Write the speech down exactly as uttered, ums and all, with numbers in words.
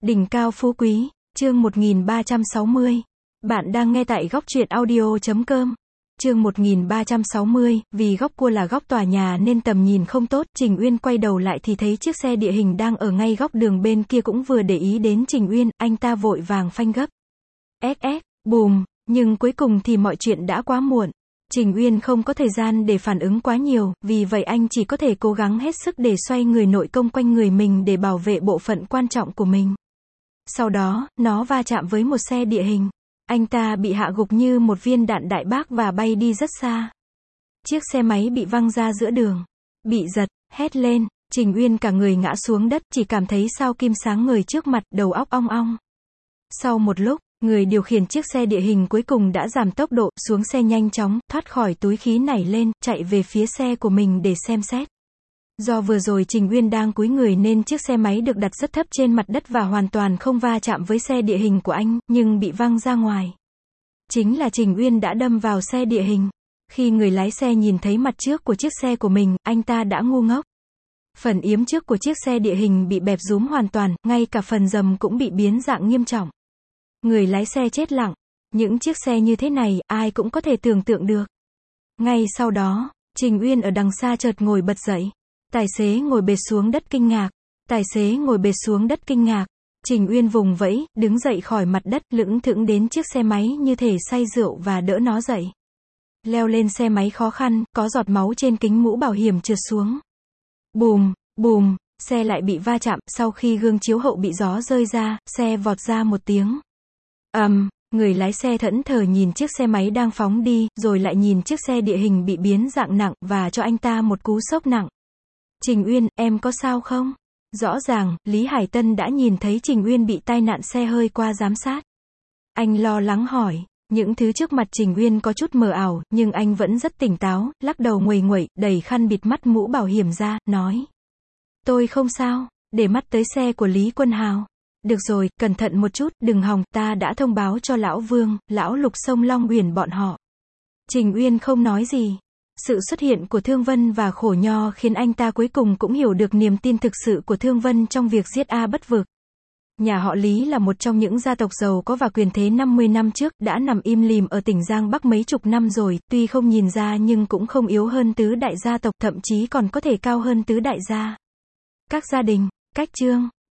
Đỉnh cao phú quý, chương một nghìn ba trăm sáu mươi. Bạn đang nghe tại góc truyện audio chấm com. Chương một nghìn ba trăm sáu mươi, vì góc cua là góc tòa nhà nên tầm nhìn không tốt, Trình Uyên quay đầu lại thì thấy chiếc xe địa hình đang ở ngay góc đường bên kia cũng vừa để ý đến Trình Uyên, anh ta vội vàng phanh gấp. Ét ét, bùm, nhưng cuối cùng thì mọi chuyện đã quá muộn. Trình Uyên không có thời gian để phản ứng quá nhiều, vì vậy anh chỉ có thể cố gắng hết sức để xoay người nội công quanh người mình để bảo vệ bộ phận quan trọng của mình. Sau đó, nó va chạm với một xe địa hình. Anh ta bị hạ gục như một viên đạn đại bác và bay đi rất xa. Chiếc xe máy bị văng ra giữa đường. Bị giật, hét lên, Trình Uyên cả người ngã xuống đất, chỉ cảm thấy sao kim sáng ngời trước mặt, đầu óc ong ong. Sau một lúc, người điều khiển chiếc xe địa hình cuối cùng đã giảm tốc độ, xuống xe nhanh chóng, thoát khỏi túi khí nảy lên, chạy về phía xe của mình để xem xét. Do vừa rồi Trình Uyên đang cúi người nên chiếc xe máy được đặt rất thấp trên mặt đất và hoàn toàn không va chạm với xe địa hình của anh, nhưng bị văng ra ngoài. Chính là Trình Uyên đã đâm vào xe địa hình. Khi người lái xe nhìn thấy mặt trước của chiếc xe của mình, anh ta đã ngu ngốc. Phần yếm trước của chiếc xe địa hình bị bẹp rúm hoàn toàn, ngay cả phần rầm cũng bị biến dạng nghiêm trọng. Người lái xe chết lặng. Những chiếc xe như thế này, ai cũng có thể tưởng tượng được. Ngay sau đó, Trình Uyên ở đằng xa chợt ngồi bật dậy. Tài xế ngồi bệt xuống đất kinh ngạc. Tài xế ngồi bệt xuống đất kinh ngạc. Trình Uyên vùng vẫy, đứng dậy khỏi mặt đất, lững thững đến chiếc xe máy như thể say rượu và đỡ nó dậy. Leo lên xe máy khó khăn, có giọt máu trên kính mũ bảo hiểm trượt xuống. Bùm, bùm, xe lại bị va chạm, sau khi gương chiếu hậu bị gió rơi ra, xe vọt ra một tiếng. Ầm, um, người lái xe thẫn thờ nhìn chiếc xe máy đang phóng đi, rồi lại nhìn chiếc xe địa hình bị biến dạng nặng, và cho anh ta một cú sốc nặng. Trình Uyên, em có sao không? Rõ ràng, Lý Hải Tân đã nhìn thấy Trình Uyên bị tai nạn xe hơi qua giám sát. Anh lo lắng hỏi. Những thứ trước mặt Trình Uyên có chút mờ ảo, nhưng anh vẫn rất tỉnh táo, lắc đầu nguầy nguậy, đẩy khăn bịt mắt mũ bảo hiểm ra, nói. Tôi không sao, để mắt tới xe của Lý Quân Hào. Được rồi, cẩn thận một chút, đừng hòng, ta đã thông báo cho Lão Vương, Lão Lục sông Long Uyển bọn họ. Trình Uyên không nói gì. Sự xuất hiện của Thương Vân và Khổ Nho khiến anh ta cuối cùng cũng hiểu được niềm tin thực sự của Thương Vân trong việc giết A Bất Vực. Nhà họ Lý là một trong những gia tộc giàu có và quyền thế năm mươi năm trước, đã nằm im lìm ở tỉnh Giang Bắc mấy chục năm rồi, tuy không nhìn ra nhưng cũng không yếu hơn tứ đại gia tộc, thậm chí còn có thể cao hơn tứ đại gia. Các gia đình, cách chương.